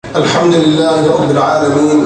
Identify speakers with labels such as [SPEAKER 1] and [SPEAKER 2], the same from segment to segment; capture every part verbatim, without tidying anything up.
[SPEAKER 1] الحمد لله رب العالمين،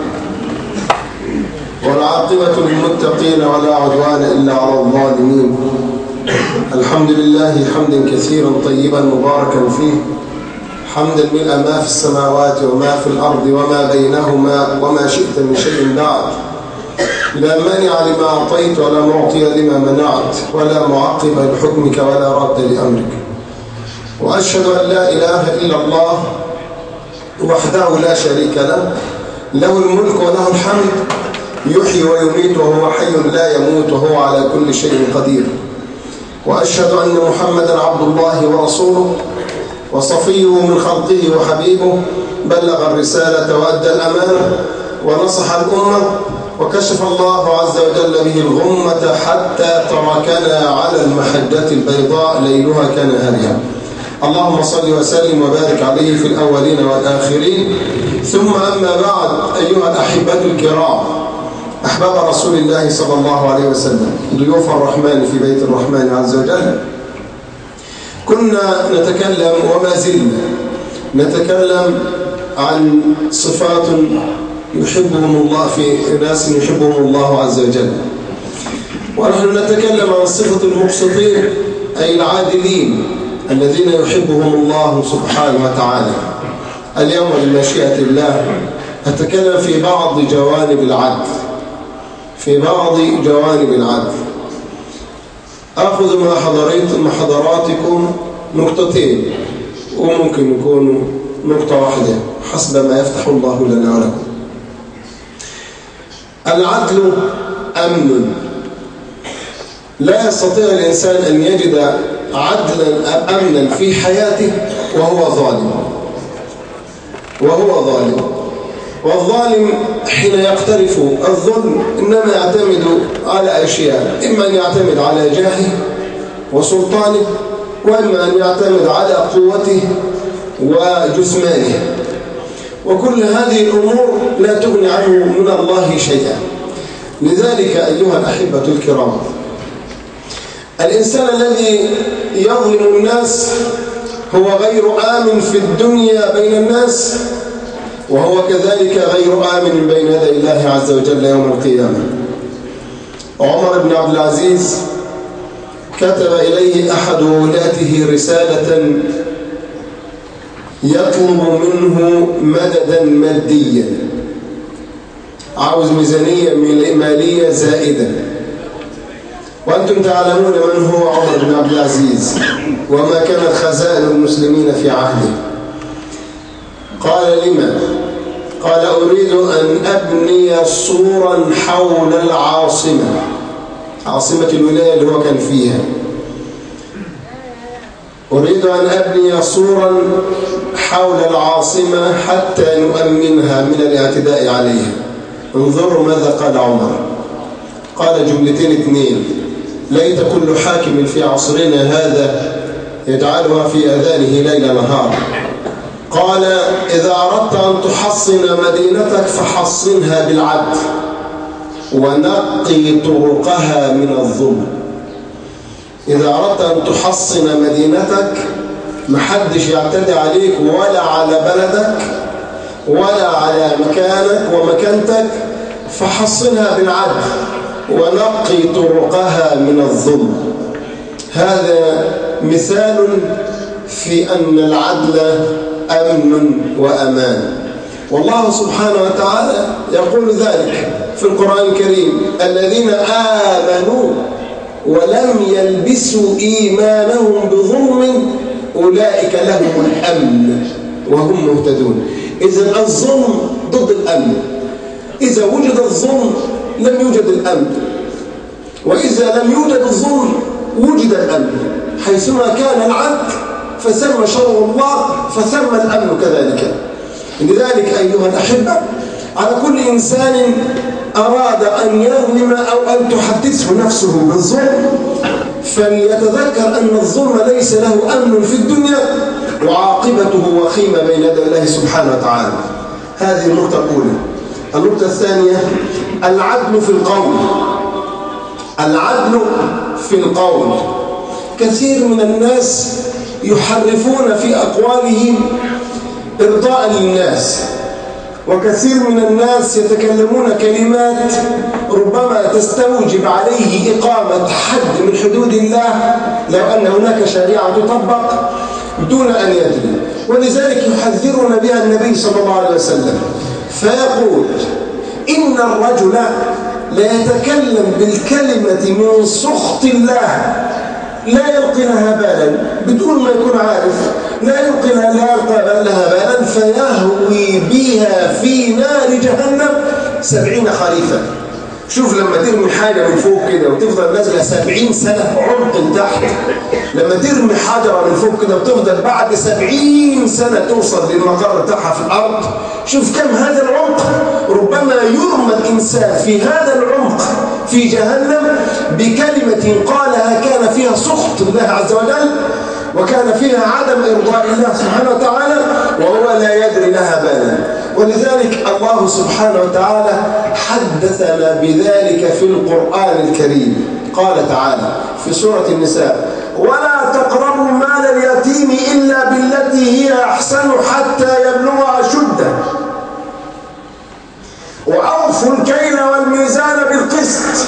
[SPEAKER 1] والعاقبة للمتقين ولا عدوان إلا على الظالمين. الحمد لله حمدا كثيرا طيبا مباركا فيه، حمدا ملء ما في السماوات وما في الأرض وما بينهما وما شئت من شيء بعد. لا مانع لما أعطيت ولا معطي لما منعت ولا معقب لحكمك ولا رد لأمرك. وأشهد أن لا إله إلا الله وحده لا شريك له، له الملك وله الحمد، يحيي ويميت وهو حي لا يموت وهو على كل شيء قدير. وأشهد أن محمدا عبد الله ورسوله وصفيه من خلقه وحبيبه، بلغ الرسالة وأدى الأمانة ونصح الأمة، وكشف الله عز وجل به الغمة حتى تركنا على المحجة البيضاء ليلها كنهارها. اللهم صل وسلم وبارك عليه في الأولين والآخرين. ثم أما بعد، أيها الأحبة الكرام، أحباب رسول الله صلى الله عليه وسلم، ضيوف الرحمن في بيت الرحمن عز وجل، كنا نتكلم وما زلنا نتكلم عن صفات يحبهم الله في ناس يحبهم الله عز وجل. ونحن نتكلم عن صفة المقسطين، أي العادلين الذين يحبهم الله سبحانه وتعالى. اليوم بمشيئة الله أتكلم في بعض جوانب العدل في بعض جوانب العدل أخذ مع حضراتكم نقطتين، وممكن يكونوا نقطة واحدة حسب ما يفتح الله لنا ولكم. العدل أمن. لا يستطيع الإنسان أن يجد عدلا أمنا في حياته وهو ظالم وهو ظالم والظالم حين يقترف الظلم إنما يعتمد على أشياء، إما أن يعتمد على جاهه وسلطانه، وإما أن يعتمد على قوته وجسمانه، وكل هذه الأمور لا تغني عنه من الله شيئا. لذلك أيها الأحبة الكرام، الإنسان الذي يظلم الناس هو غير آمن في الدنيا بين الناس، وهو كذلك غير آمن بين يدي الله عز وجل يوم القيامة. عمر بن عبد العزيز كتب إليه أحد ولاته رسالة يطلب منه مددا ماديا، عاوز ميزانية مالية زائدة. وأنتم تعلمون من هو عمر بن عبد العزيز وما كانت خزائن المسلمين في عهده. قال: لما؟ قال: أريد أن أبني سورا حول العاصمة، عاصمة الولاية اللي هو كان فيها. أريد أن أبني سورا حول العاصمة حتى نؤمنها من الاعتداء عليها. انظروا ماذا قال عمر. قال جملتين اثنين ليت كل حاكم في عصرنا هذا يجعلها في أذانه ليل نهار. قال: إذا أردت أن تحصن مدينتك فحصنها بالعدل ونقي طرقها من الظلم. إذا أردت أن تحصن مدينتك، محدش يعتدي عليك ولا على بلدك ولا على مكانك ومكانتك، فحصنها بالعدل ونقي طرقها من الظلم. هذا مثال في أن العدل أمن وأمان، والله سبحانه وتعالى يقول ذلك في القرآن الكريم: الذين آمنوا ولم يلبسوا إيمانهم بظلم أولئك لهم الأمن وهم مهتدون. إذن الظلم ضد الأمن. إذا وجد الظلم لم يوجد الأمن، وإذا لم يوجد الظلم وجد الأمن. حيثما كان العدل فثم شرع الله فثم الأمن كذلك. لذلك أيها الأحبة، على كل إنسان أراد أن يظلم أو أن تحدثه نفسه بالظلم فليتذكر أن الظلم ليس له أمن في الدنيا، وعاقبته وخيمة بين يدي الله سبحانه وتعالى. هذه النقطة الأولى. النقطة الثانية: العدل في القول. العدل في القول. كثير من الناس يحرفون في أقوالهم إرضاء للناس. وكثير من الناس يتكلمون كلمات ربما تستوجب عليه إقامة حد من حدود الله لو أن هناك شريعة تطبق دون أن يدري. ولذلك يحذرنا بها النبي صلى الله عليه وسلم فيقول إن الرجل لا يتكلم بالكلمة من سخط الله لا يلقي لها بالا بدون ما يكون عارف، لا يلقي لها لا يلقي لها بالا فيهوي بها في نار جهنم سبعين خريفا. شوف لما ترمي حاجة من فوق كده وتفضل نازلة سبعين سنة عمق تحت، لما ترمي حجرة من فوق كده وتفضل بعد سبعين سنة توصل للمقر بتاعها في الأرض، شوف كم هذا العمق. ربما يرمى الإنسان في هذا العمق في جهنم بكلمة قالها كان فيها سخط الله عز وجل وكان فيها عدم إرضاء الله سبحانه وتعالى وهو لا يدري لها بالا. ولذلك الله سبحانه وتعالى حدثنا بذلك في القرآن الكريم. قال تعالى في سورة النساء: ولا تقربوا مال اليتيم إلا بالتي هي أحسن حتى يبلغ أشده وأوفوا الكيل والميزان بالقسط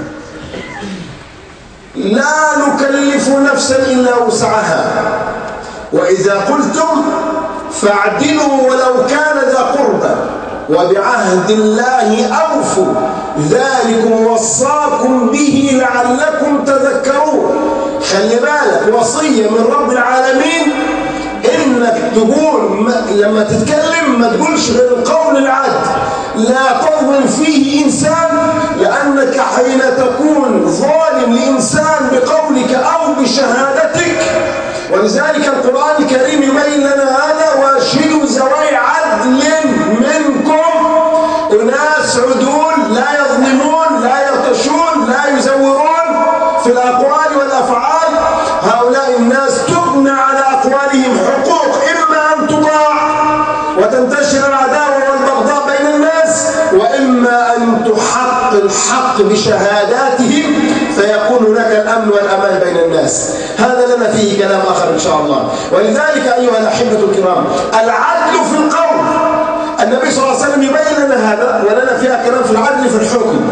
[SPEAKER 1] لا نكلف نفسا إلا وسعها وإذا قلتم فاعدلوا ولو كان ذا قربى وبعهد الله أوفوا ذلكم وصاكم به لعلكم تذكرون. خلي بالك، وصية من رب العالمين إنك تقول لما تتكلم ما تقولش غير القول العدل، لا تظلم فيه إنسان، لأنك حين تكون ظالم لإنسان بقولك أو بشهادتك. ولذلك القرآن الكريم يبين لنا هذا: واشهدوا ذوي عدل منكم، أناس عدول لا يظلمون لا يرتشون لا يزورون في الأقوال والأفعال. هؤلاء الناس تبنى على أقوالهم حقوق، إما أن تطاع وتنتشر العداوة والبغضاء بين الناس، وإما أن تحق الحق بشهاداتهم فيكون هناك الأمن والأمان بين الناس. هذا لنا فيه كلام آخر إن شاء الله. ولذلك أيها الأحبة الكرام، العدل في القول، النبي صلى الله عليه وسلم يبين لنا هذا، ولنا فيها كلام في العدل في الحكم.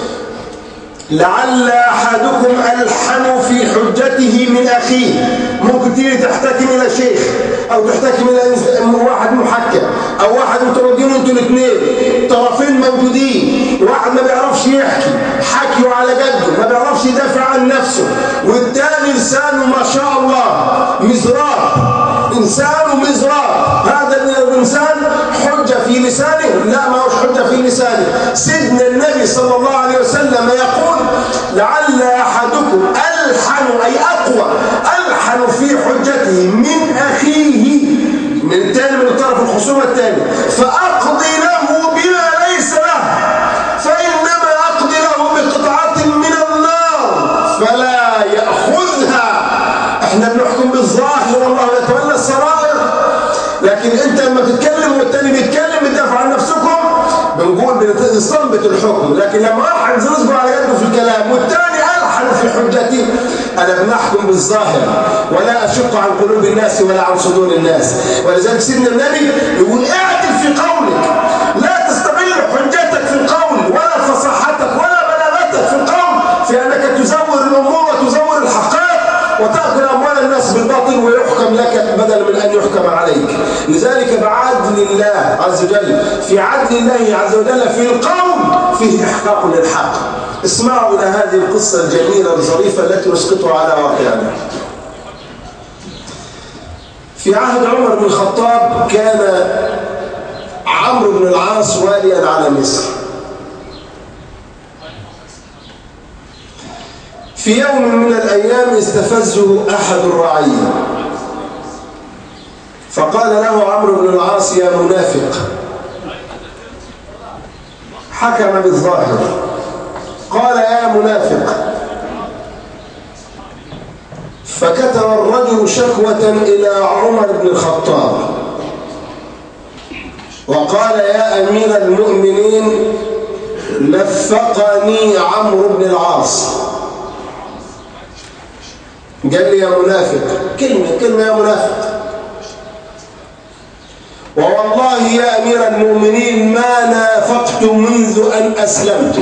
[SPEAKER 1] لعل أحدكم ألحن في حجته من أخيه. ممكن تيجي تحتكم إلى شيخ أو تحتكم إلى واحد محكم أو واحد متردين أنتوا الاثنين طرفين موجودين، واحد ما بيعرفش يحكي حكيه على جده، ما بيعرفش يدافع عن نفسه، والثاني لسانه ما شاء الله مزراب، إنسان مزراب. هذا الإنسان حجة في لسانه؟ لا، ما هوش حجة في لسانه. سيدنا النبي صلى الله عليه وسلم يقول: لعل أحدكم ألحن أي أقوى ألحن في حجته من أخيه، من الثاني، من الطرف الخصومة الثاني، فأقضي له بما ليس له فإنما أقضي له بقطعة من النار فلا يأخذها. احنا بنحكم بالظاهر والله يتولى السرائر، لكن انت لما تتكلم والتاني بيتكلم بتدافع عن نفسكم بنقول بنستنبط الحكم. لكن لما واحد يصبر على يده في الكلام والتاني ألحن في حجته، أنا بنحكم بالظاهر ولا أشق عن قلوب الناس ولا عن صدور الناس. ولذلك سيدنا النبي يقول: اعدل في قولك، لا تستغل حجتك في القول ولا فصاحتك ولا بلاغتك في القول في أنك تزور الأمور وتزور الحقائق وتأكل أموال الناس بالباطل ويحكم لك بدل من أن يحكم عليك. لذلك بعدل الله عز وجل، في عدل الله عز وجل في القول فيه إحقاق للحق. اسمعوا إلى هذه القصة الجميلة الظريفة التي نسقطها على واقعنا. في عهد عمر بن الخطاب كان عمرو بن العاص واليا على مصر. في يوم من الأيام استفزه أحد الرعية فقال له عمرو بن العاص: يا منافق. حكم بالظاهر قال: يا منافق. فكتب الرجل شكوة إلى عمر بن الخطاب وقال: يا أمير المؤمنين، لفقني عمرو بن العاص، قال لي يا منافق، كلمة كلمة يا منافق. ووالله يا أمير المؤمنين ما نافقت منذ أن أسلمت،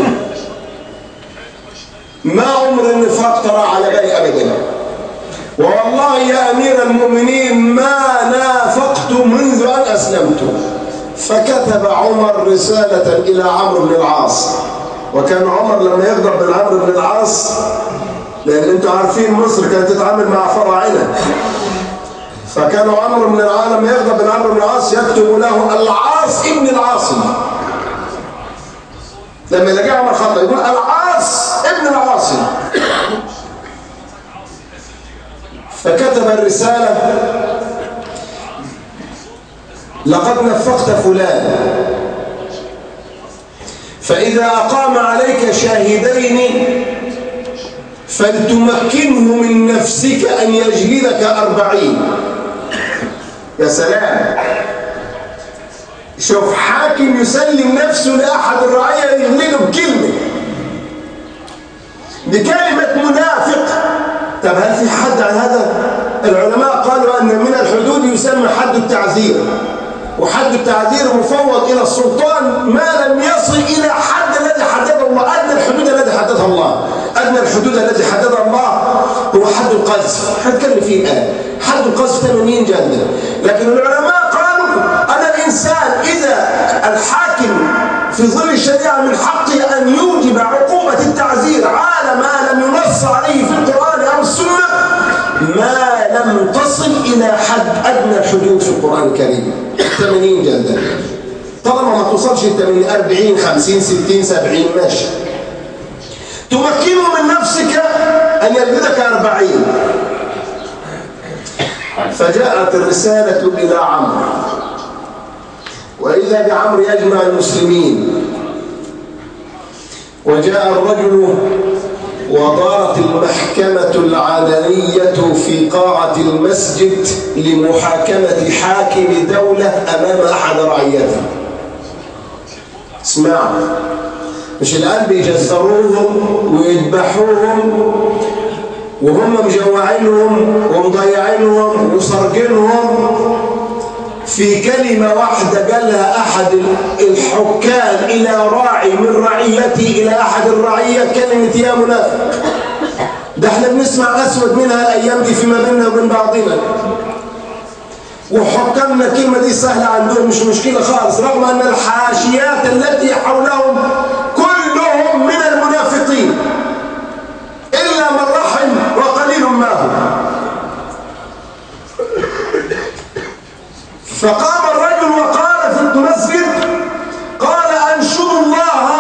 [SPEAKER 1] ما عمر النفاق ترى على بالي أبدا. والله يا أمير المؤمنين ما نافقت منذ أن أسلمت. فكتب عمر رسالة إلى عمرو بن العاص، وكان عمر لما يغضب من عمرو بن العاص، لأن أنتم عارفين مصر كانت تتعامل مع فراعنة، فكان عمرو بن العاص لما يغضب من عمرو بن العاص يكتب له العاص ابن العاصم. لما يلاقي عمر خطأ يقول العاص ابن العاصم. فكتب الرسالة: لقد نفقت فلان، فإذا أقام عليك شاهدين فلتمكنه من نفسك أن يجلدك أربعين. يا سلام، شوف حاكم يسلم نفسه لأحد الرعية يجلده بكلمة، بكلمة منافق. طب هل في حد عن هذا؟ العلماء قالوا أن من الحدود يسمى حد التعذير، وحد التعذير مفوض إلى السلطان ما لم يصل إلى حد الذي حدده الله. أدنى الحدود التي حددها الله، أدنى الحدود التي حددها الله هو حد القذف. هنتكلم فيه الآن. حد القذف ثمانين جلدة. لكن العلماء قالوا أن الإنسان إذا الحاكم في ظل الشريعة من حقه أن يوجب عقوبة التعزير على ما لم ينص عليه في القرآن أو السنة ما لم تصل إلى حد أدنى الحدود في القرآن الكريم ثمانين جلدة. طالما ما توصلش ل ثمانين أربعين خمسين ستين سبعين ماشي. تمكنه من نفسك أن يجلدك أربعين. فجاءت الرسالة إلى عمرو، وإذا بعمرو يجمع المسلمين، وجاء الرجل ودارت المحكمة العلنية في قاعة المسجد لمحاكمة حاكم دولة أمام أحد رعيته. اسمعوا، مش الآن بيجزروهم ويذبحوهم وهم مجوعينهم ومضيعينهم وسرقينهم في كلمة واحدة قالها أحد الحكام إلى راعي من رعيته إلى أحد الرعية، كلمة يا منافق. ده احنا بنسمع أسود منها الأيام دي فيما بيننا وبين بعضنا، وحكامنا الكلمة دي سهلة عندهم مش مشكلة خالص، رغم أن الحاشيات التي حولهم كلهم من المنافقين إلا من رحم وقليل ما هو. فقام الرجل وقال في المسجد، قال أنشد الله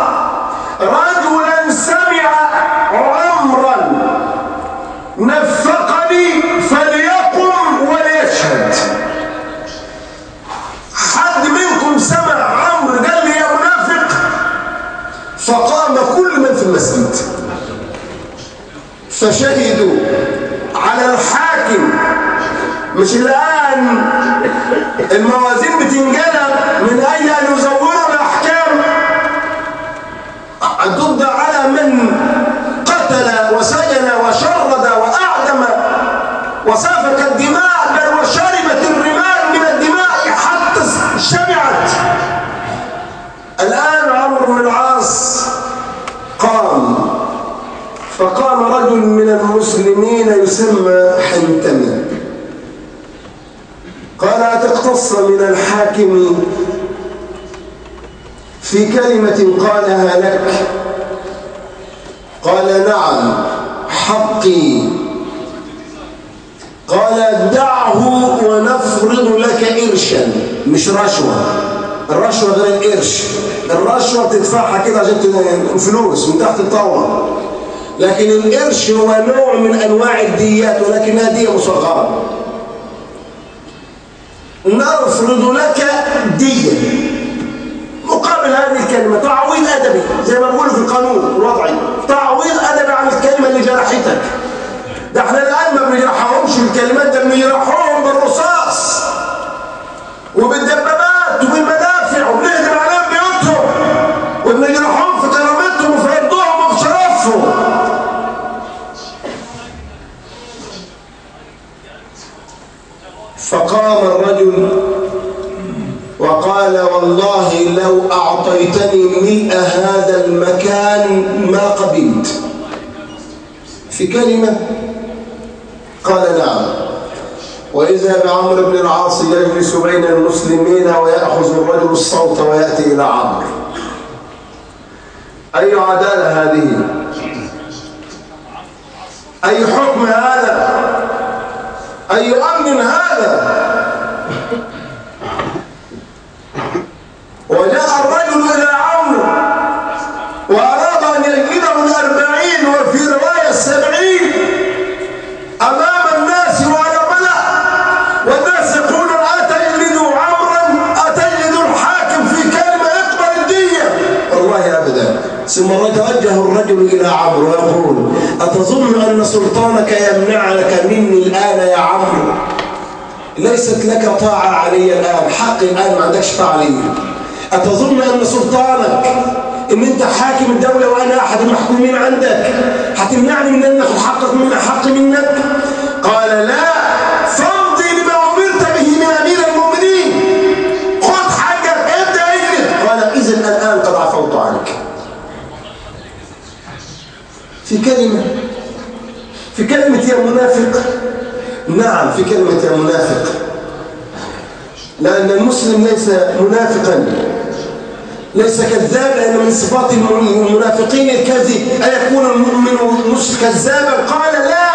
[SPEAKER 1] رجلا سمع عمرا نفقني فليقم وليشهد. حد منكم سمع عمرو قال لي يا منافق؟ فقام كل من في المسجد فشهدوا على الحاكم. مش الآن الموازين بتنقلب من أجل أن يزوروا الأحكام ضد على من قتل وسجن وشرد وأعدم وسفك الدماء، بل وشربت الرمال من الدماء حتى شبعت. الآن عمرو بن العاص قام، فقام رجل من المسلمين يسمى حنتمة، قال أتقتص من الحاكم في كلمة قالها لك؟ قال نعم حقي. قال دعه ونفرض لك قرشا، مش رشوة. الرشوة غير القرش، الرشوة بتدفعها كده عشان فلوس من تحت الطاولة، لكن القرش هو نوع من أنواع الديات ولكنها دية مصغرة. نفرض لك دية مقابل هذه الكلمة، تعويض أدبي زي ما بيقولوا في القانون الوضعي، تعويض أدبي عن الكلمة اللي جرحتك. ده احنا الآن ما بنجرحهمش بالكلمات، ده بنجرحهم بالرصاص وبالدبابات وبالمدافع، وبنهدم عليهم بيوتهم، وبنجرحهم في كرامتهم وفي عرضهم وفي شرفهم. فقام الرجل والله لو أعطيتني ملء هذا المكان ما قبلت. في كلمة قال نعم. وإذا بعمرو بن العاص يجلس بين المسلمين ويأخذ الرجل الصوت ويأتي إلى عمرو. أي عدالة هذه؟ أي حكم هذا؟ أي أمن هذا؟ وجاء الرجل إلى عمرو وأراد أن يجلده الأربعين وفي رواية السبعين أمام الناس وعلى ملأ، والناس يقولون أتجلد عمرا، أتجلد الحاكم في كلمة يقبل الدية؟ والله أبدا. ثم توجه الرجل إلى عمرو ويقول أتظن أن سلطانك يمنعك مني الآن يا عمرو؟ ليست لك طاعة علي الآن، حقي الآن ما عندكش طاعة علي. أتظن أن سلطانك إن أنت حاكم الدولة وأنا أحد المحكومين عندك هتمنعني من أن أخذ حقك من حق منك؟ قال لا، فامضي لما أمرت به من أمير المؤمنين، خذ حقك ابدأ اجلد. قال إذن الآن قد عفوت عنك. في كلمة في كلمة يا منافق. نعم في كلمة يا منافق، لأن المسلم ليس منافقا، ليس كذابا، لأن من صفات المنافقين الكذب، أيكون المؤمن مش كذابا؟ قال لا.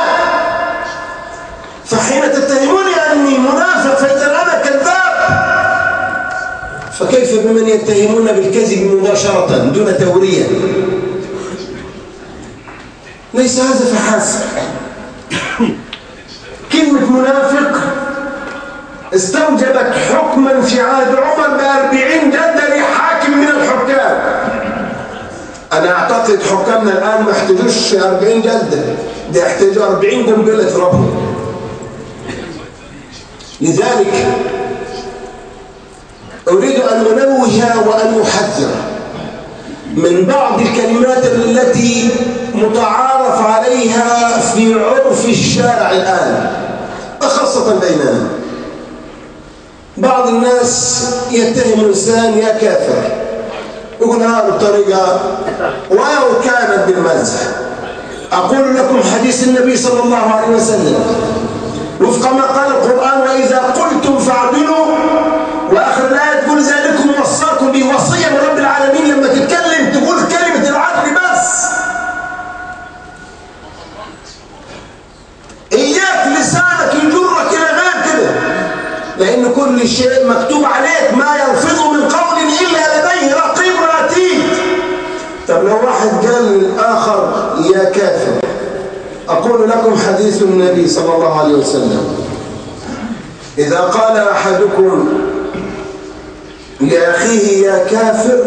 [SPEAKER 1] فحين تتهموني أني منافق فإذا أنا كذاب، فكيف بمن يتهمون بالكذب مباشرة دون تورية؟ ليس هذا فحسب. كلمة منافق استوجبت حكما في عهد عمر بأربعين جلدة لحاكم من الحكام. أنا أعتقد حكامنا الآن ما يحتاجوش أربعين جلدة، ده يحتاجوا أربعين قنبلة ربهم. لذلك أريد أن أنوه وأن أحذر من بعض الكلمات التي متعارف عليها في عرف الشارع الآن، خاصة بيننا. بعض الناس يتهم الإنسان يا كافر، يقول هذه الطريقة ولو كانت بالمزح. أقول لكم حديث النبي صلى الله عليه وسلم وفق ما قال القرآن وإذا قلتم فاعدلوا، وآخر الآية تقول ذلكم وصاكم به وصية من رب العالمين. لما تتكلم تقول كلمة العدل بس، إياك لسانك يجرك إلى غير كده، لأن كل شيء مكتوب عليك، ما يلفظ من قول إلا لديه رقيب عتيد. طب لو واحد قال للآخر يا كافر، أقول لكم حديث النبي صلى الله عليه وسلم إذا قال أحدكم لأخيه يا كافر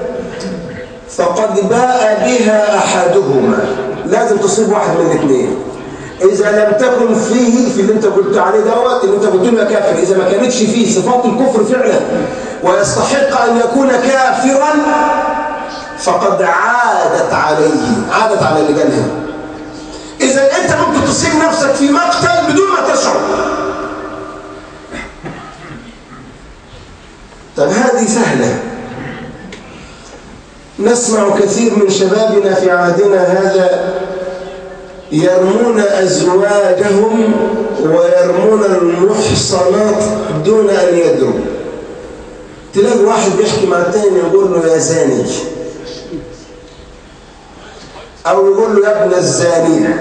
[SPEAKER 1] فقد باء بها أحدهما. لازم تصيب واحد من الاثنين. إذا لم تكن فيه في اللي أنت قلت عليه دوت اللي أنت قلت له يا كافر، إذا ما كانتش فيه صفات الكفر فعلا ويستحق أن يكون كافرا فقد عادت عليه، عادت على اللي قالها. إذا أنت ممكن تصيب نفسك في مقتل بدون ما تشعر. طب هذه سهلة. نسمع كثير من شبابنا في عهدنا هذا يرمون أزواجهم ويرمون المحصنات دون أن يدروا. تلاقي واحد بيحكي مع الثاني يقول له يا زاني، أو يقول له يا ابن الزانية.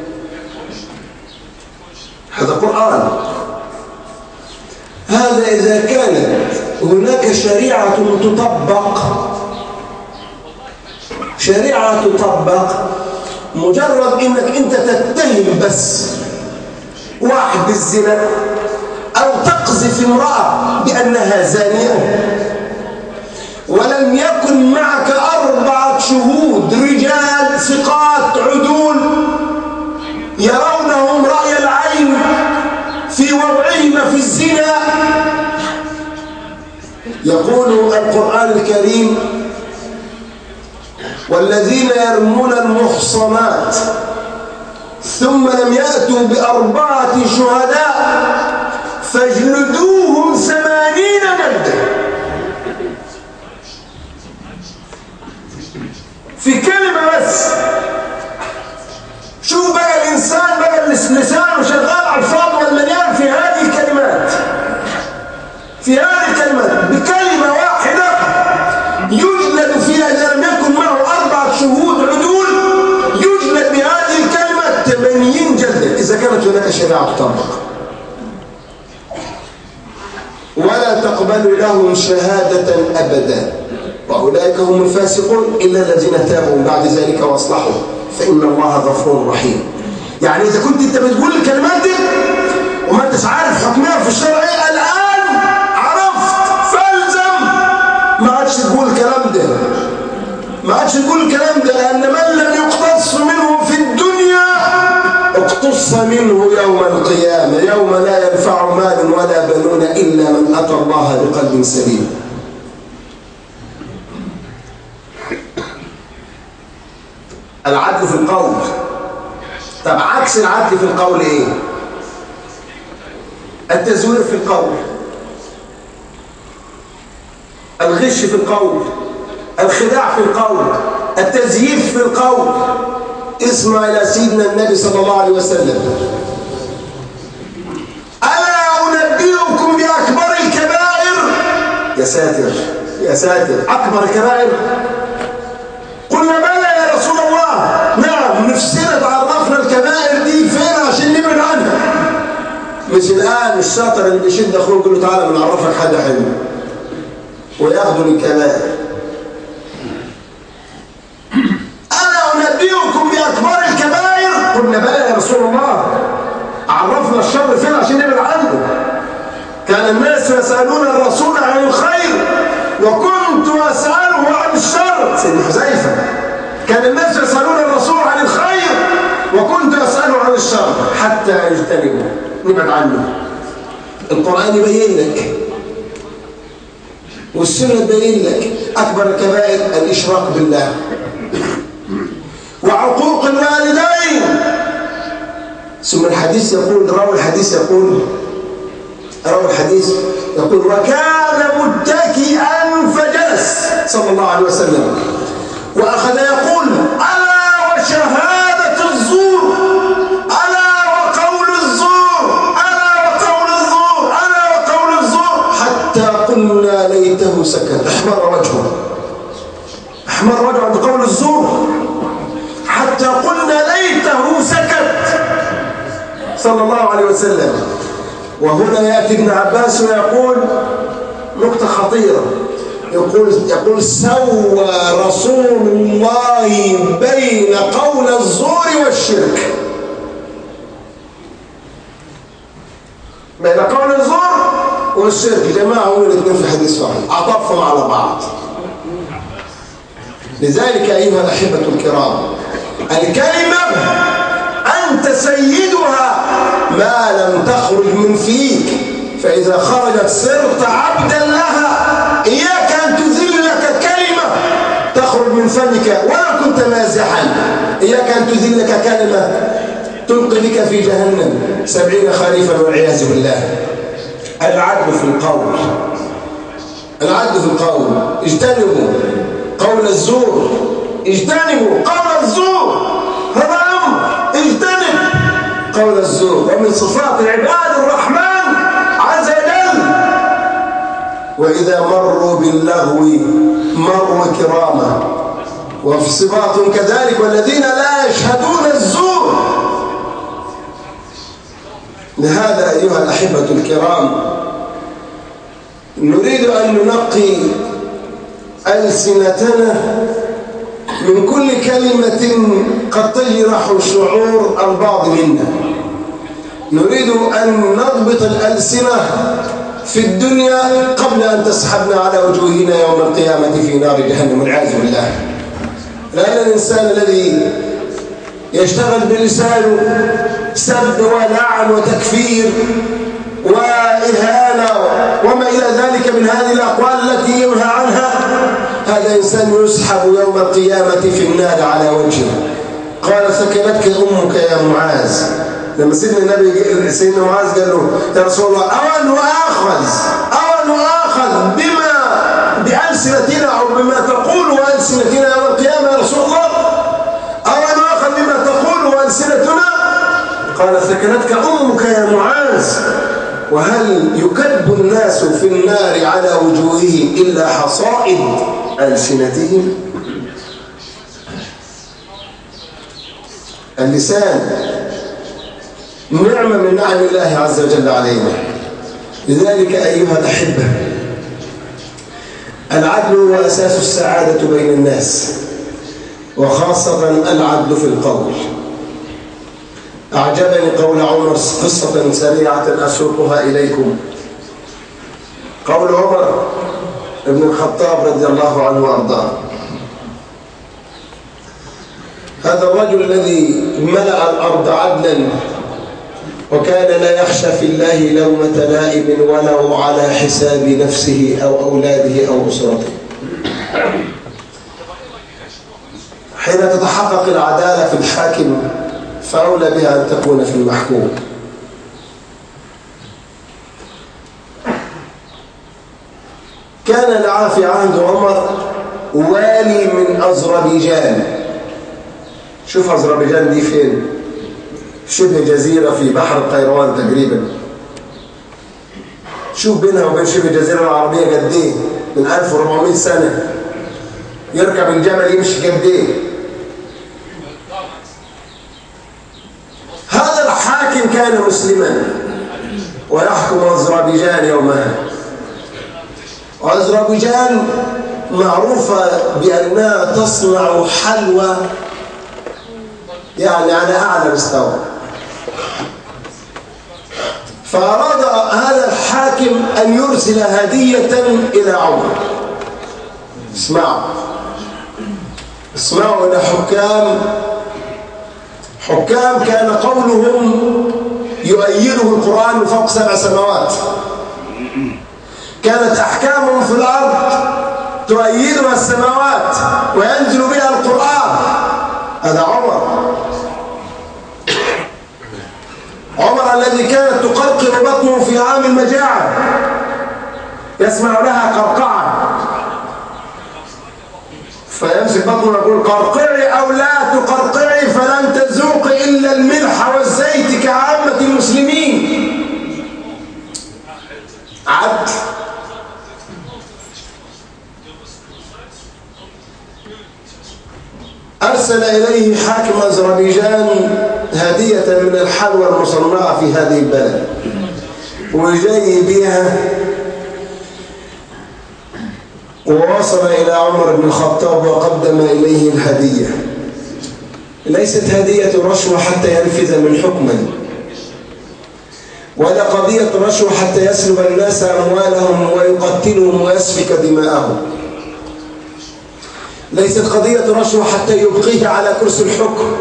[SPEAKER 1] هذا قرآن. هذا إذا كانت هناك شريعة تطبق، شريعة تطبق، مجرد إنك أنت تتهم بس واحد بالزنا أو تقذف امرأة بأنها زانية ولم يكن معك أربعة شهود رجال ثقات عدول يرونهم رأي العين في وضعهما في الزنا، يقول القرآن الكريم والذين يرمون المحصنات ثم لم يأتوا بأربعة شهداء فاجلدوهم ثمانين جلدة. الشريعة تطبق. ولا تقبل لهم شهادة أبدا وأولئك هم الفاسقون إلا الذين تابوا من بعد ذلك وأصلحوا فإن الله غفور رحيم. يعني إذا كنت أنت بتقول الكلمات دي وما أنتش عارف حكمها في الشرع إيه، الآن عرفت فالزم ما عادش تقول الكلام ده، ما عادش تقول الكلام ده، لأن من لم يقتص منه في الدنيا اقتص منه يوم القيامة، يوم لا ينفع مال ولا بنون إلا من أتى الله بقلب سليم. العدل في القول. طب عكس العدل في القول ايه؟ التزوير في القول، الغش في القول، الخداع في القول، التزييف في القول. اسمع إلى سيدنا النبي صلى الله عليه وسلم: ألا أنبئكم بأكبر الكبائر؟ يا ساتر يا ساتر، أكبر الكبائر؟ قلنا بلى يا رسول الله. نعم، نفسنا تعرفنا الكبائر دي فين عشان نبعد عنها، مش الآن الشاطر اللي بيشد أخوه يقول له تعالى بنعرفك حاجة حلوة وياخذوا الكبائر. ألا أنبئكم بأكبر الكبائر؟ قلنا بلى يا رسول الله، عرفنا الشر فين عشان نبعد عنه. كان الناس يسألون الرسول عن الخير وكنت أسأله عن الشر. سيدنا حذيفة: كان الناس يسألون الرسول عن الخير وكنت أسأله عن الشر حتى يجتنبوا، نبعد عنه. القرآن يبين لك والسنة تبين لك أكبر الكبائر الإشراك بالله وعقوق الوالدين. ثم الحديث يقول، راوي الحديث يقول راوي الحديث يقول: وكان متكئا فجلس صلى الله عليه وسلم وأخذ يقول: ألا وشهادة الزور، ألا وقول الزور، ألا وقول الزور، ألا وقول الزور، حتى قلنا ليته سكت. احمر وجهه، احمر وجهه عند قول الزور، حتى قلنا ليته سكت صلى الله عليه وسلم. وهنا يأتي ابن عباس ويقول نقطة خطيرة، يقول يقول سوى رسول الله بين قول الزور والشرك، بين قول الزور والشرك. جماعة هم الاثنين في حديث واحد، عطفهم على بعض. لذلك أيها الأحبة الكرام، الكلمة أنت سيدها ما لم تخرج من فيك، فإذا خرجت صرت عبدا لها. إياك أن تذلك كلمة تخرج من فمك ولا كنت مازحا، إياك أن تذلك كلمة تلقي بك في جهنم سبعين خريفا والعياذ بالله. العدل في القول، العدل في القول. اجتنبوا قول الزور، اجتنبوا قول الزور، هذا أمر. اجتنب قول الزور، ومن صفات عباد الرحمن عز وجل: وإذا مروا باللغو مروا كراما. وفي صفات كذلك: والذين لا يشهدون الزور. لهذا أيها الأحبة الكرام نريد أن ننقي ألسنتنا من كل كلمة قد تجرح شعور البعض منا. نريد أن نضبط الألسنة في الدنيا قبل أن تسحبنا على وجوهنا يوم القيامة في نار جهنم والعياذ بالله. لأن الإنسان الذي يشتغل بلسانه سب ولعن وتكفير وإهانة وما إلى ذلك من هذه الأقوال التي ينهى عنها، هذا إنسان يسحب يوم القيامة في النار على وجهه. قال: ثكلتك أمك يا معاذ. لما سيدنا النبي سيدنا معاذ قال له: يا رسول الله، أو نؤاخذ أو نؤاخذ بما بألسنتنا أو بما تقول ألسنتنا يوم القيامة يا رسول الله، أو نؤاخذ بما تقول ألسنتنا؟ قال: ثكلتك أمك يا معاذ. وهل يكب الناس في النار على وجوههم إلا حصائد ألسنتهم؟ اللسان نعمة من نعم الله عز وجل علينا. لذلك أيها الأحبة، العدل هو أساس السعادة بين الناس، وخاصة العدل في القول. أعجبني قول عمر، قصة سريعة أسوقها إليكم. قول عمر ابن الخطاب رضي الله عنه وأرضاه: هذا الرجل الذي ملأ الأرض عدلا وكان لا يخشى في الله لومة لائم ولو على حساب نفسه أو أولاده أو أسرته. حين تتحقق العدالة في الحاكم فأولى بها أن تكون في المحكوم. كان لها في عهد عمر والي من أذربيجان. شوف أذربيجان دي فين؟ شبه جزيرة في بحر القيروان تقريبا. شوف بينها وبين شبه الجزيرة العربية قد ايه؟ من ألف وأربعمائة سنة. يركب الجمل يمشي قد ايه؟ هذا الحاكم كان مسلما ويحكم أذربيجان يومها. وأذربيجان معروفة بأنها تصنع حلوى يعني على أعلى مستوى. فأراد هذا الحاكم أن يرسل هدية إلى عمر. اسمعوا اسمعوا إلى حكام حكام كان قولهم يؤيده القرآن من فوق سبع سماوات. كانت أحكامهم في الأرض تؤيدها السماوات وينزل بها القرآن. هذا عمر عمر الذي كانت تقرقر بطنه في عام المجاعة، يسمع لها قرقعة فيمسك بطنه ويقول: قرقعي أو لا تقرقعي فلن تذوق إلا الملح والزيت كعامة المسلمين. عدل. أرسل إليه حاكم أذربيجان هدية من الحلوى المصنعة في هذه البلد، وجاي بها ووصل إلى عمر بن الخطاب وقدم إليه الهدية. ليست هدية رشوة حتى ينفذ من حكما، ولا قضية رشوة حتى يسلب الناس أموالهم ويقتلهم ويسفك دماءهم. ليست قضية رشوة حتى يبقيه على كرسي الحكم.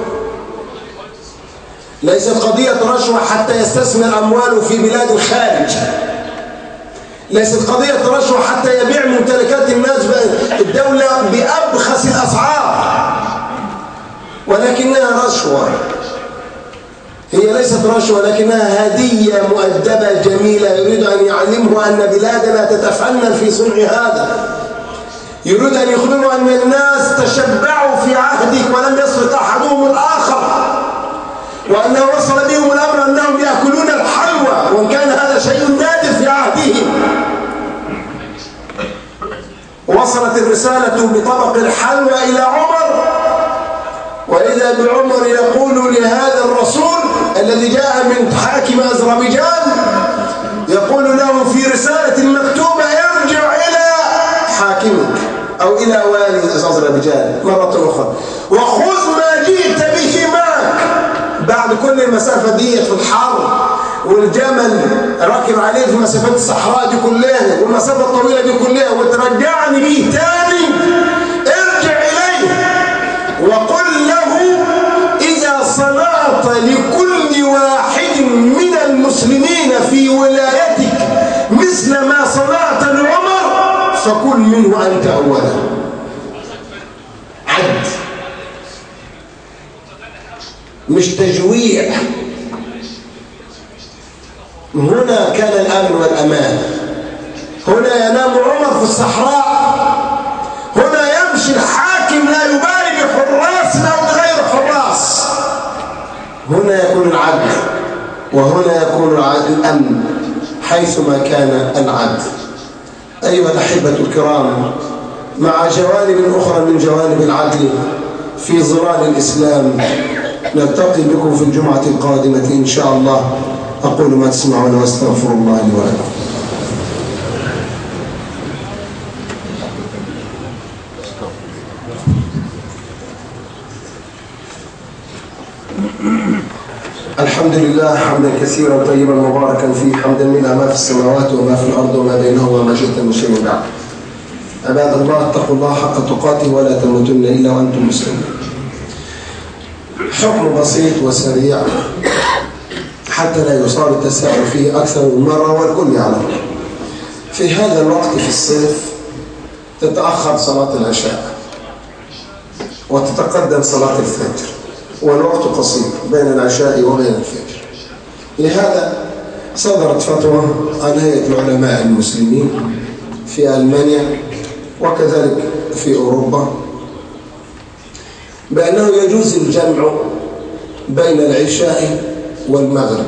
[SPEAKER 1] ليست قضية رشوة حتى يستثمر أمواله في بلاد الخارج. ليست قضية رشوة حتى يبيع ممتلكات الناس الدولة بأبخس الأسعار، ولكنها رشوة. هي ليست رشوة لكنها هدية مؤدبة جميلة. يريد أن يعلمه أن بلادنا تتفنن في صنع هذا. يريد أن يخبروا أن الناس تشبعوا في عهدك ولم يسرق أحدهم الآخر، وأنه وصل بهم الأمر أنهم يأكلون الحلوى، وإن كان هذا شيء نادر في عهدهم. وصلت الرسالة بطبق الحلوى إلى عمر، وإذا بعمر يقول لهذا الرسول الذي جاء من حاكم أذربيجان، يقول له في رسالة مكتوبة: ارجع إلى حاكمك أو إلى والي أذربيجان مرة أخرى وخذ ما جئت به معك. بعد كل المسافة دي في الحر والجمل راكب عليه في مسافات الصحراء دي كلها والمسافة الطويلة دي كلها، وترجعني به تاني، ارجع إليه وقل له: إذا صنعت لكل واحد من المسلمين في ولايتك مثل ما صنعت لعمر فكن منه أنت أولا. عد، مش تجويع. هنا كان الأمن والأمان. هنا ينام عمر في الصحراء. هنا يمشي الحاكم لا يبالي بحراس أو بغير حراس. هنا يكون العدل، وهنا يكون الأمن حيثما كان العدل. أيها الأحبة الكرام، مع جوانب أخرى من جوانب العدل في ظلال الإسلام نلتقي بكم في الجمعة القادمة إن شاء الله. أقول ما تسمعون واستغفر الله لي ولكم. الحمد لله حمدا كثيرا طيبا مباركا فيه، حمدا ملء ما في السماوات وما في الأرض وما بينهما وما شئت من شيء بعد. عباد الله، اتقوا الله حق تقاته ولا تموتن إلا وأنتم مسلمون. حكم بسيط وسريع حتى لا يصار التساؤل فيه أكثر من مرة والكل يعلم. في هذا الوقت في الصيف تتأخر صلاة العشاء وتتقدم صلاة الفجر، والوقت قصير بين العشاء وبين الفجر. لهذا صدرت فتوى عن هيئة العلماء المسلمين في ألمانيا وكذلك في أوروبا بأنه يجوز الجمع بين العشاء والمغرب.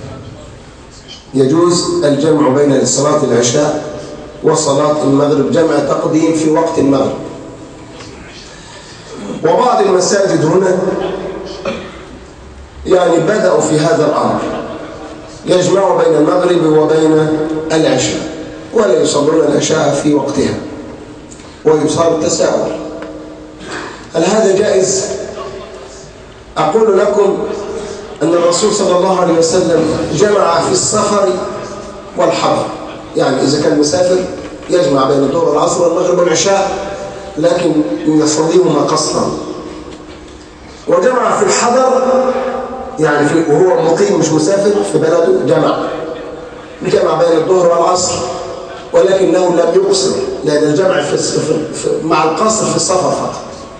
[SPEAKER 1] يجوز الجمع بين صلاة العشاء وصلاة المغرب، جمع تقديم في وقت المغرب. وبعض المساجد هنا يعني بدأوا في هذا الأمر، يجمعوا بين المغرب وبين العشاء ولا يصلون العشاء في وقتها، ويصار التساؤل هل هذا جائز؟ أقول لكم أن الرسول صلى الله عليه وسلم جمع في السفر والحضر، يعني إذا كان مسافر يجمع بين الظهر والعصر والمغرب والعشاء لكن يصليهما قصرا. وجمع في الحضر يعني في وهو مقيم مش مسافر في بلده، جمع جمع بين الظهر والعصر ولكنه لم يقصر، لأن الجمع في في مع القصر في السفر فقط.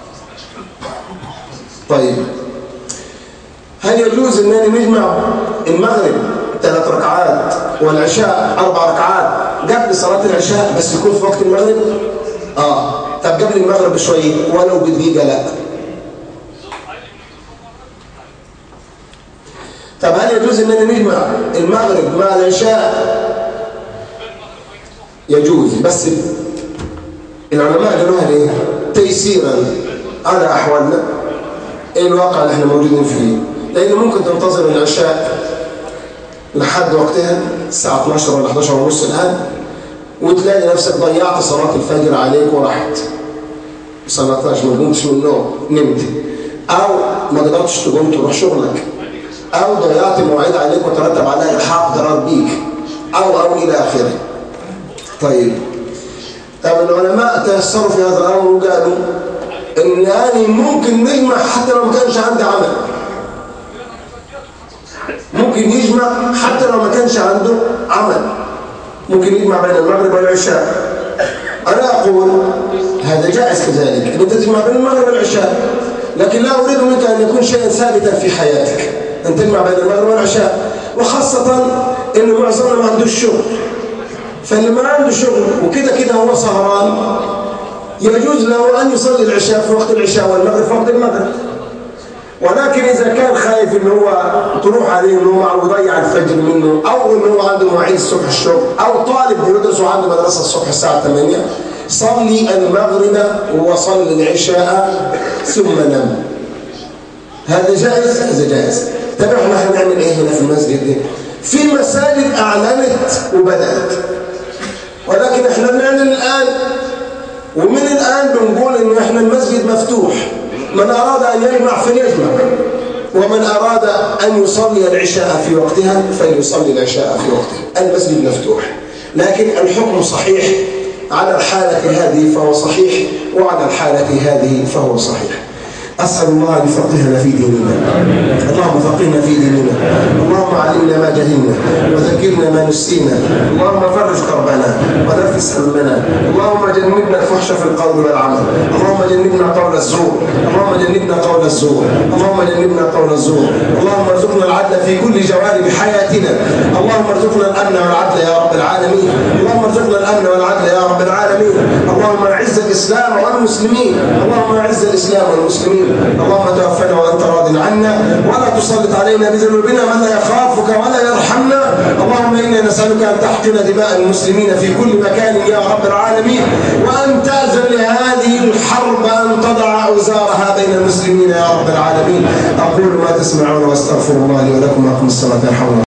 [SPEAKER 1] طيب هل يجوز أنني نجمع المغرب ثلاث ركعات والعشاء أربع ركعات قبل صلاة العشاء بس يكون في وقت المغرب؟ آه طب قبل المغرب بشوية ولو بدقيقة؟ لا. طب هل يجوز أننا نجمع المغرب مع العشاء؟ يجوز، بس العلماء قالوها ليه؟ تيسيرا على أحوالنا الواقع اللي احنا موجودين فيه، لأنه ممكن تنتظر العشاء لحد وقتها الساعة اثناشر ولا احداشر ونص الآن وتلاقي نفسك ضيعت صلاة الفجر عليك ورحت صلاة اثناشر ما قمتش من النوم نمت، أو ما قدرتش تقوم تروح شغلك، أو ضيعت مواعيد عليك وترتب عليها إلحاق ضرر بيك، أو أو إلى آخره. طيب طب العلماء تيسروا في هذا الأمر وقالوا إن أنا ممكن نجمع حتى لو ما كانش عندي عمل، ممكن يجمع حتى لو ما كانش عنده عمل، ممكن يجمع بين المغرب والعشاء. أنا أقول هذا جائز كذلك أن أنت تجمع بين المغرب والعشاء، لكن لا أريد منك أن يكون شيئا ثابتا في حياتك أن تجمع بين المغرب والعشاء، وخاصة أن معظمنا ما عندوش شغل، فاللي ما عنده شغل وكده كده هو سهران يجوز له أن يصلي العشاء في وقت العشاء والمغرب في وقت المغرب. ولكن إذا كان خايف إن هو تروح عليه إنه معه يضيع الفجر منه، أو إنه هو عنده مواعيد الصبح الشغل، أو طالب بيدرس وعنده مدرسة الصبح الساعة ثمانية، صلي المغرب وصلي العشاء ثم نم. هذا جائز؟ هذا جائز. طب احنا هنعمل إيه هنا في المسجد دي؟ في مساجد أعلنت وبدأت، ولكن احنا بنعلن الآن، ومن الآن بنقول إن احنا المسجد مفتوح، من أراد أن يجمع فليجمع، ومن أراد أن يصلي العشاء في وقتها فليصلي العشاء في وقتها. المسجد مفتوح، لكن الحكم صحيح على الحالة هذه فهو صحيح، وعلى الحالة هذه فهو صحيح. أسأل الله أن يفقهنا في ديننا. اللهم فقهنا في ديننا، اللهم علمنا ما جهلنا وذكرنا ما نسينا، اللهم فرج كربنا ونفس همنا، اللهم جنبنا الفحش في القول والعمل، اللهم جنبنا قول الزور، اللهم جنبنا قول الزور، اللهم جنبنا قول الزور، اللهم ارزقنا العدل في كل جوانب حياتنا، اللهم ارزقنا الأمن والعدل يا رب العالمين، اللهم ارزقنا الأمن والعدل يا رب العالمين. اللهم أعز الإسلام والمسلمين، اللهم أعز الإسلام والمسلمين. اللهم توفنا وأنت راض عنا، ولا تسلط علينا بذنوبنا من لا يخافك ولا يرحمنا. اللهم إنا نسألك أن تحقن دماء المسلمين في كل مكان يا رب العالمين، وأن تأذن لهذه الحرب أن تضع أوزارها بين المسلمين يا رب العالمين. أقول ما تسمعون واستغفر الله لي ولكم، وأقم الصلاة.